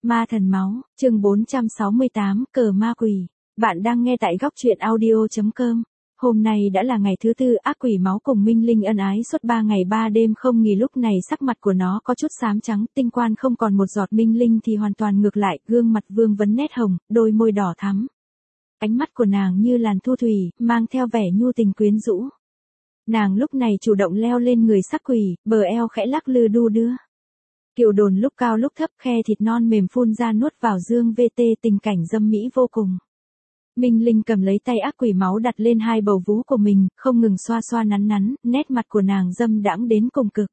Ma thần máu, chương 468, cờ ma quỷ. Bạn đang nghe tại góc truyện audio.com. Hôm nay đã là ngày thứ tư ác quỷ máu cùng Minh Linh ân ái suốt 3 ngày 3 đêm không nghỉ. Lúc này sắc mặt của nó có chút xám trắng, tinh quan không còn một giọt. Minh Linh thì hoàn toàn ngược lại, gương mặt vương vấn nét hồng, đôi môi đỏ thắm. Ánh mắt của nàng như làn thu thủy, mang theo vẻ nhu tình quyến rũ. Nàng lúc này chủ động leo lên người sắc quỷ, bờ eo khẽ lắc lư đu đưa. Kiều đồn lúc cao lúc thấp, khe thịt non mềm phun ra nuốt vào dương VT, tình cảnh dâm mỹ vô cùng. Minh Linh cầm lấy tay ác quỷ máu đặt lên hai bầu vú của mình, không ngừng xoa xoa nắn nắn, nét mặt của nàng dâm đãng đến cùng cực.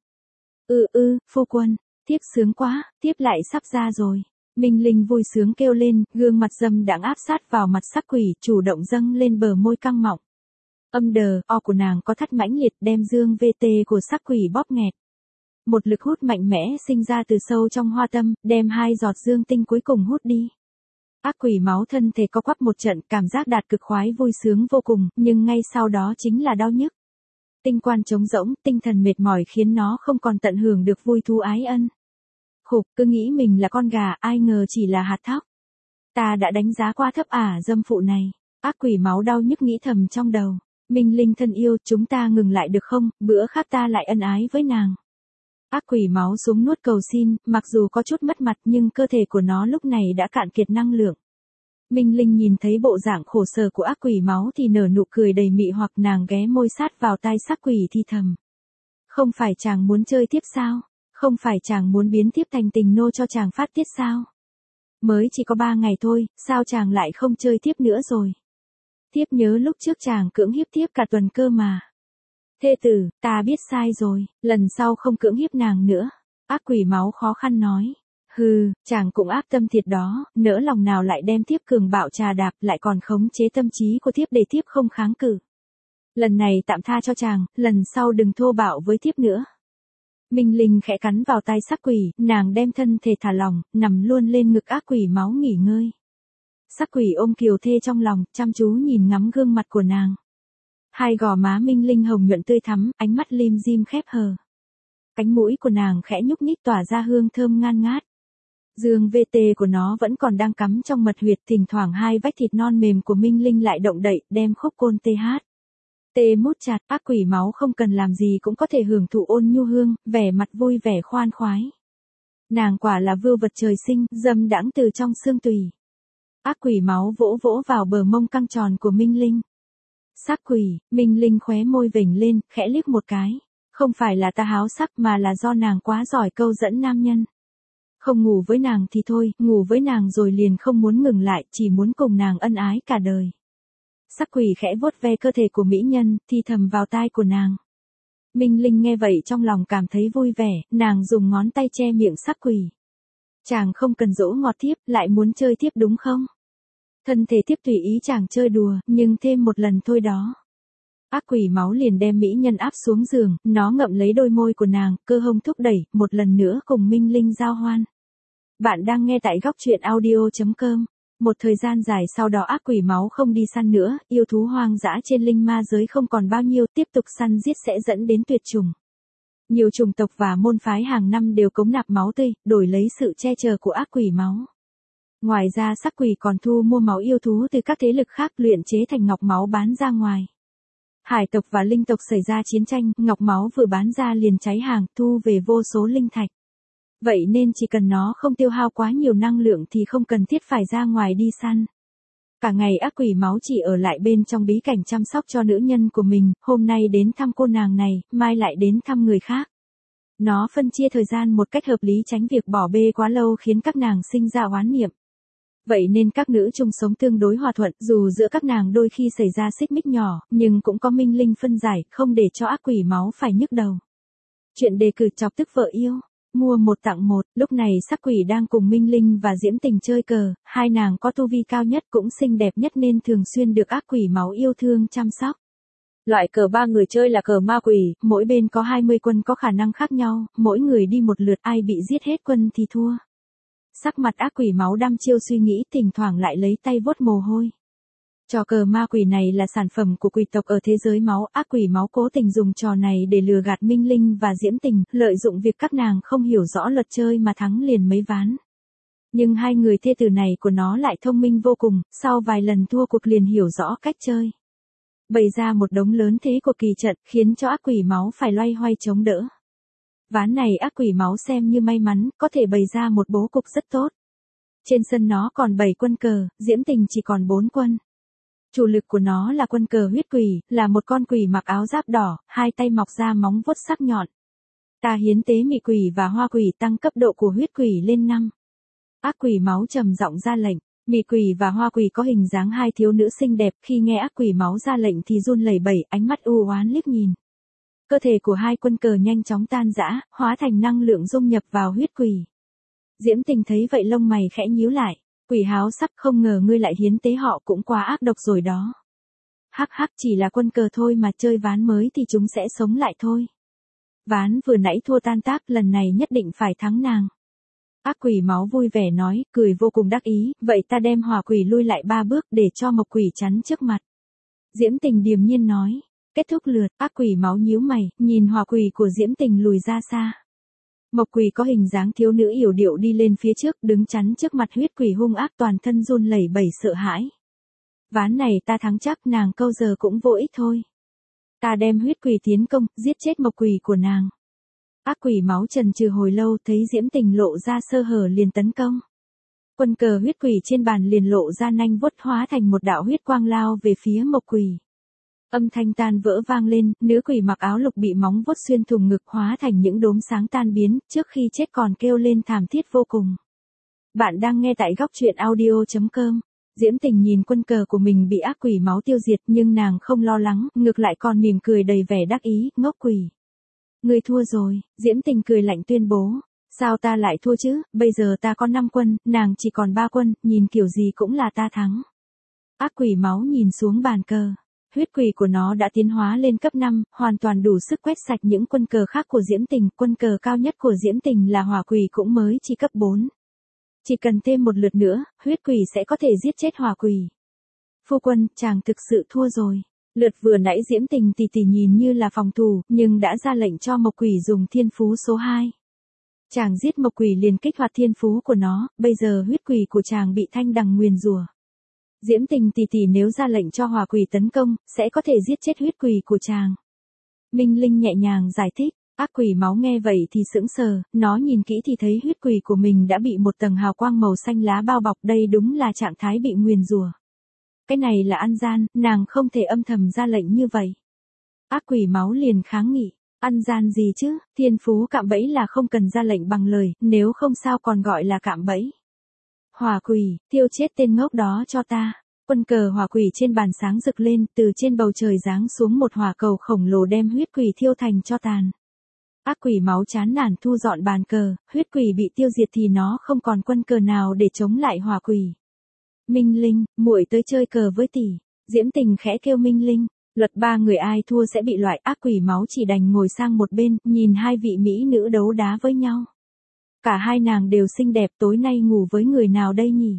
Phu quân, tiếp sướng quá, tiếp lại sắp ra rồi. Minh Linh vui sướng kêu lên, gương mặt dâm đãng áp sát vào mặt sắc quỷ, chủ động dâng lên bờ môi căng mọng. Âm đờ, o của nàng có thắt mãnh liệt đem dương VT của sắc quỷ bóp nghẹt. Một lực hút mạnh mẽ sinh ra từ sâu trong hoa tâm, đem hai giọt dương tinh cuối cùng hút đi. Ác quỷ máu thân thể co quắp một trận, cảm giác đạt cực khoái vui sướng vô cùng, nhưng ngay sau đó chính là đau nhức. Tinh quan trống rỗng, tinh thần mệt mỏi khiến nó không còn tận hưởng được vui thú ái ân. Khục, cứ nghĩ mình là con gà, ai ngờ chỉ là hạt thóc. Ta đã đánh giá quá thấp dâm phụ này. Ác quỷ máu đau nhức nghĩ thầm trong đầu. Minh Linh thân yêu, chúng ta ngừng lại được không, bữa khác ta lại ân ái với nàng. Ác quỷ máu xuống nuốt cầu xin, mặc dù có chút mất mặt nhưng cơ thể của nó lúc này đã cạn kiệt năng lượng. Minh Linh nhìn thấy bộ dạng khổ sở của ác quỷ máu thì nở nụ cười đầy mị hoặc, nàng ghé môi sát vào tai sắc quỷ thì thầm. Không phải chàng muốn chơi tiếp sao? Không phải chàng muốn biến tiếp thành tình nô cho chàng phát tiết sao? Mới chỉ có 3 ngày thôi, sao chàng lại không chơi tiếp nữa rồi? Tiếp nhớ lúc trước chàng cưỡng hiếp tiếp cả tuần cơ mà. Thê tử, ta biết sai rồi, lần sau không cưỡng hiếp nàng nữa. Ác quỷ máu khó khăn nói. Hừ, chàng cũng áp tâm thiệt đó, nỡ lòng nào lại đem tiếp cường bạo trà đạp, lại còn khống chế tâm trí của tiếp để tiếp không kháng cự. Lần này tạm tha cho chàng, lần sau đừng thô bạo với tiếp nữa. Minh Linh khẽ cắn vào tay sắc quỷ, nàng đem thân thể thả lỏng, nằm luôn lên ngực ác quỷ máu nghỉ ngơi. Sắc quỷ ôm kiều thê trong lòng, chăm chú nhìn ngắm gương mặt của nàng. Hai gò má Minh Linh hồng nhuận tươi thắm, ánh mắt lim dim khép hờ. Cánh mũi của nàng khẽ nhúc nhích tỏa ra hương thơm ngan ngát. Dương VT của nó vẫn còn đang cắm trong mật huyệt, thỉnh thoảng hai vách thịt non mềm của Minh Linh lại động đậy, đem khúc côn TH. Tê mút chặt, ác quỷ máu không cần làm gì cũng có thể hưởng thụ ôn nhu hương, vẻ mặt vui vẻ khoan khoái. Nàng quả là vưu vật trời sinh, dâm đãng từ trong xương tùy. Ác quỷ máu vỗ vỗ vào bờ mông căng tròn của Minh Linh. Sắc quỷ, Minh Linh khóe môi vểnh lên, khẽ liếc một cái. Không phải là ta háo sắc mà là do nàng quá giỏi câu dẫn nam nhân. Không ngủ với nàng thì thôi, ngủ với nàng rồi liền không muốn ngừng lại, chỉ muốn cùng nàng ân ái cả đời. Sắc quỷ khẽ vuốt ve cơ thể của mỹ nhân, thì thầm vào tai của nàng. Minh Linh nghe vậy trong lòng cảm thấy vui vẻ, nàng dùng ngón tay che miệng sắc quỷ. Chàng không cần dỗ ngọt tiếp, lại muốn chơi tiếp đúng không? Thân thể tiếp tùy ý chàng chơi đùa, nhưng thêm một lần thôi đó. Ác quỷ máu liền đem mỹ nhân áp xuống giường, nó ngậm lấy đôi môi của nàng, cơ hông thúc đẩy, một lần nữa cùng Minh Linh giao hoan. Bạn đang nghe tại góc truyện audio.com. Một thời gian dài sau đó ác quỷ máu không đi săn nữa, yêu thú hoang dã trên linh ma giới không còn bao nhiêu, tiếp tục săn giết sẽ dẫn đến tuyệt chủng. Nhiều chủng tộc và môn phái hàng năm đều cống nạp máu tươi, đổi lấy sự che chở của ác quỷ máu. Ngoài ra sắc quỷ còn thu mua máu yêu thú từ các thế lực khác, luyện chế thành ngọc máu bán ra ngoài. Hải tộc và linh tộc xảy ra chiến tranh, ngọc máu vừa bán ra liền cháy hàng, thu về vô số linh thạch. Vậy nên chỉ cần nó không tiêu hao quá nhiều năng lượng thì không cần thiết phải ra ngoài đi săn. Cả ngày ác quỷ máu chỉ ở lại bên trong bí cảnh chăm sóc cho nữ nhân của mình, hôm nay đến thăm cô nàng này, mai lại đến thăm người khác. Nó phân chia thời gian một cách hợp lý, tránh việc bỏ bê quá lâu khiến các nàng sinh ra oán niệm. Vậy nên các nữ chung sống tương đối hòa thuận, dù giữa các nàng đôi khi xảy ra xích mích nhỏ, nhưng cũng có Minh Linh phân giải, không để cho ác quỷ máu phải nhức đầu. Chuyện đề cử chọc tức vợ yêu. Mua một tặng một, lúc này sắc quỷ đang cùng Minh Linh và Diễm Tình chơi cờ, hai nàng có tu vi cao nhất cũng xinh đẹp nhất nên thường xuyên được ác quỷ máu yêu thương chăm sóc. Loại cờ 3 người chơi là cờ ma quỷ, mỗi bên có 20 quân có khả năng khác nhau, mỗi người đi một lượt, ai bị giết hết quân thì thua. Sắc mặt ác quỷ máu đăm chiêu suy nghĩ, thỉnh thoảng lại lấy tay vuốt mồ hôi. Trò cờ ma quỷ này là sản phẩm của quỷ tộc ở thế giới máu, ác quỷ máu cố tình dùng trò này để lừa gạt Minh Linh và Diễm Tình, lợi dụng việc các nàng không hiểu rõ luật chơi mà thắng liền mấy ván. Nhưng hai người thê tử này của nó lại thông minh vô cùng, sau vài lần thua cuộc liền hiểu rõ cách chơi. Bày ra một đống lớn thế của kỳ trận, khiến cho ác quỷ máu phải loay hoay chống đỡ. Ván này ác quỷ máu xem như may mắn, có thể bày ra một bố cục rất tốt. Trên sân nó còn 7 quân cờ, Diễm Tình chỉ còn 4 quân. Chủ lực của nó là quân cờ huyết quỷ, là một con quỷ mặc áo giáp đỏ, hai tay mọc ra móng vuốt sắc nhọn. Ta hiến tế mị quỷ và hoa quỷ tăng cấp độ của huyết quỷ lên 5. Ác quỷ máu trầm giọng ra lệnh. Mị quỷ và hoa quỷ có hình dáng hai thiếu nữ xinh đẹp, khi nghe ác quỷ máu ra lệnh thì run lẩy bẩy, ánh mắt u oán liếc nhìn. Cơ thể của hai quân cờ nhanh chóng tan rã, hóa thành năng lượng dung nhập vào huyết quỷ. Diễm Tình thấy vậy lông mày khẽ nhíu lại. Quỷ háo sắc, không ngờ ngươi lại hiến tế họ, cũng quá ác độc rồi đó. Hắc hắc, chỉ là quân cờ thôi mà, chơi ván mới thì chúng sẽ sống lại thôi. Ván vừa nãy thua tan tác, lần này nhất định phải thắng nàng. Ác quỷ máu vui vẻ nói, cười vô cùng đắc ý, vậy ta đem hỏa quỷ lui lại 3 bước để cho mộc quỷ chắn trước mặt. Diễm Tình điềm nhiên nói. Kết thúc lượt, ác quỷ máu nhíu mày, nhìn hỏa quỷ của Diễm Tình lùi ra xa. Mộc quỷ có hình dáng thiếu nữ yểu điệu đi lên phía trước, đứng chắn trước mặt huyết quỷ hung ác, toàn thân run lẩy bẩy sợ hãi. Ván này ta thắng chắc, nàng câu giờ cũng vô ích thôi. Ta đem huyết quỷ tiến công, giết chết mộc quỷ của nàng. Ác quỷ máu chần chừ hồi lâu, thấy Diễm Tình lộ ra sơ hở liền tấn công. Quân cờ huyết quỷ trên bàn liền lộ ra nanh vuốt, hóa thành một đạo huyết quang lao về phía mộc quỷ. Âm thanh tan vỡ vang lên, nữ quỷ mặc áo lục bị móng vuốt xuyên thủng ngực, hóa thành những đốm sáng tan biến, trước khi chết còn kêu lên thảm thiết vô cùng. Bạn đang nghe tại góc truyện audio.com. Diễm Tình nhìn quân cờ của mình bị ác quỷ máu tiêu diệt, nhưng nàng không lo lắng, ngược lại còn mỉm cười đầy vẻ đắc ý, ngốc quỷ. Ngươi thua rồi, Diễm Tình cười lạnh tuyên bố. Sao ta lại thua chứ, bây giờ ta có 5 quân, nàng chỉ còn 3 quân, nhìn kiểu gì cũng là ta thắng. Ác quỷ máu nhìn xuống bàn cờ. Huyết quỷ của nó đã tiến hóa lên cấp 5, hoàn toàn đủ sức quét sạch những quân cờ khác của Diễm Tình. Quân cờ cao nhất của Diễm Tình là hỏa quỷ, cũng mới chỉ cấp 4. Chỉ cần thêm một lượt nữa, huyết quỷ sẽ có thể giết chết hỏa quỷ. Phu quân, chàng thực sự thua rồi. Lượt vừa nãy Diễm Tình tỉ nhìn như là phòng thủ, nhưng đã ra lệnh cho mộc quỷ dùng thiên phú số 2. Chàng giết mộc quỷ liền kích hoạt thiên phú của nó, bây giờ huyết quỷ của chàng bị thanh đằng nguyền rủa. Diễm Tình tỉ nếu ra lệnh cho hỏa quỷ tấn công, sẽ có thể giết chết huyết quỷ của chàng. Minh Linh nhẹ nhàng giải thích. Ác quỷ máu nghe vậy thì sững sờ, nó nhìn kỹ thì thấy huyết quỷ của mình đã bị một tầng hào quang màu xanh lá bao bọc, đây đúng là trạng thái bị nguyền rủa. Cái này là ăn gian, nàng không thể âm thầm ra lệnh như vậy. Ác quỷ máu liền kháng nghị, ăn gian gì chứ, thiên phú cạm bẫy là không cần ra lệnh bằng lời, nếu không sao còn gọi là cạm bẫy. Hỏa quỷ, tiêu chết tên ngốc đó cho ta. Quân cờ hỏa quỷ trên bàn sáng rực lên, từ trên bầu trời giáng xuống một hỏa cầu khổng lồ đem huyết quỷ thiêu thành tro tàn. Ác quỷ máu chán nản thu dọn bàn cờ, huyết quỷ bị tiêu diệt thì nó không còn quân cờ nào để chống lại hỏa quỷ. Minh Linh, muội tới chơi cờ với tỷ. Diễm Tình khẽ kêu Minh Linh. Luật 3 người ai thua sẽ bị loại. Ác quỷ máu chỉ đành ngồi sang một bên, nhìn hai vị mỹ nữ đấu đá với nhau. Cả hai nàng đều xinh đẹp, tối nay ngủ với người nào đây nhỉ?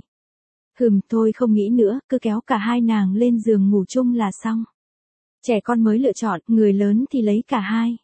Thôi không nghĩ nữa, cứ kéo cả hai nàng lên giường ngủ chung là xong. Trẻ con mới lựa chọn, người lớn thì lấy cả hai.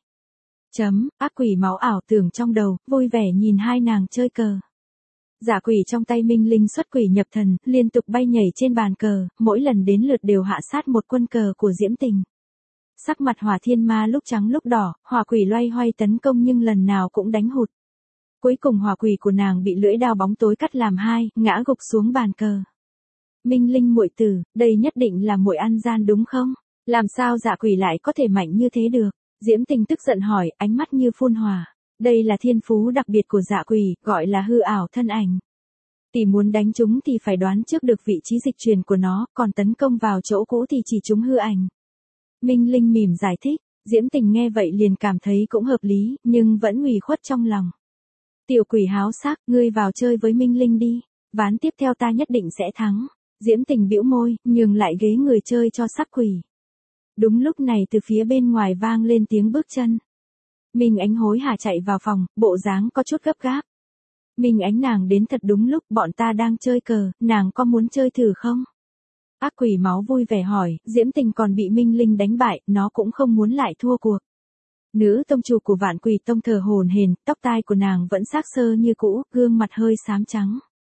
Ác quỷ máu ảo tưởng trong đầu, vui vẻ nhìn hai nàng chơi cờ. Giả quỷ trong tay Minh Linh xuất quỷ nhập thần, liên tục bay nhảy trên bàn cờ, mỗi lần đến lượt đều hạ sát một quân cờ của Diễm Tình. Sắc mặt Hỏa Thiên Ma lúc trắng lúc đỏ, hỏa quỷ loay hoay tấn công nhưng lần nào cũng đánh hụt. Cuối cùng hỏa quỷ của nàng bị lưỡi đao bóng tối cắt làm hai, ngã gục xuống bàn cờ. Minh Linh muội tử, đây nhất định là muội ăn gian đúng không? Làm sao Giả quỷ lại có thể mạnh như thế được? Diễm Tình tức giận hỏi, ánh mắt như phun hỏa. Đây là thiên phú đặc biệt của Dạ quỷ, gọi là hư ảo thân ảnh. Tỷ muốn đánh chúng thì phải đoán trước được vị trí dịch chuyển của nó, còn tấn công vào chỗ cũ thì chỉ chúng hư ảnh. Minh Linh mỉm giải thích, Diễm Tình nghe vậy liền cảm thấy cũng hợp lý, nhưng vẫn ủy khuất trong lòng. Tiểu quỷ háo sắc, ngươi vào chơi với Minh Linh đi, ván tiếp theo ta nhất định sẽ thắng. Diễm Tình bĩu môi, nhường lại ghế người chơi cho sắc quỷ. Đúng lúc này từ phía bên ngoài vang lên tiếng bước chân. Minh Ánh hối hả chạy vào phòng, bộ dáng có chút gấp gáp. Minh Ánh nàng đến thật đúng lúc, bọn ta đang chơi cờ, nàng có muốn chơi thử không? Ác quỷ máu vui vẻ hỏi, Diễm Tình còn bị Minh Linh đánh bại, nó cũng không muốn lại thua cuộc. Nữ tông chủ của Vạn Quỷ Tông thờ hổn hển, tóc tai của nàng vẫn xác sơ như cũ, gương mặt hơi xám trắng.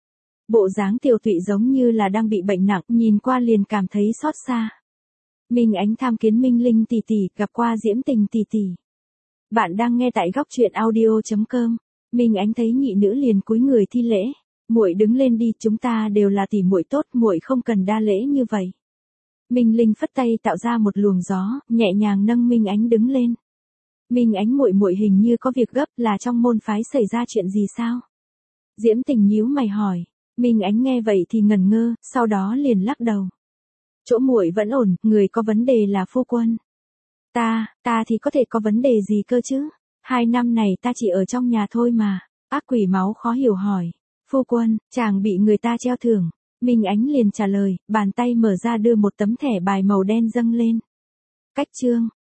Bộ dáng Tiểu Tụy giống như là đang bị bệnh nặng, nhìn qua liền cảm thấy xót xa. Minh Ánh tham kiến Minh Linh tỷ tỷ, gặp qua Diễm Tình tỷ tỷ. Bạn đang nghe tại góc truyện audio.com. Minh Ánh thấy nhị nữ liền cúi người thi lễ. Muội đứng lên đi, chúng ta đều là tỷ muội tốt, muội không cần đa lễ như vậy. Minh Linh phất tay tạo ra một luồng gió, nhẹ nhàng nâng Minh Ánh đứng lên. Minh Ánh muội muội hình như có việc gấp, là trong môn phái xảy ra chuyện gì sao? Diễm Tình nhíu mày hỏi. Minh Ánh nghe vậy thì ngẩn ngơ, sau đó liền lắc đầu. Chỗ muội vẫn ổn, người có vấn đề là phu quân. Ta thì có thể có vấn đề gì cơ chứ? 2 năm này ta chỉ ở trong nhà thôi mà. Ác quỷ máu khó hiểu hỏi. Phu quân, chàng bị người ta treo thưởng. Minh Ánh liền trả lời, bàn tay mở ra đưa một tấm thẻ bài màu đen dâng lên. Cách chương.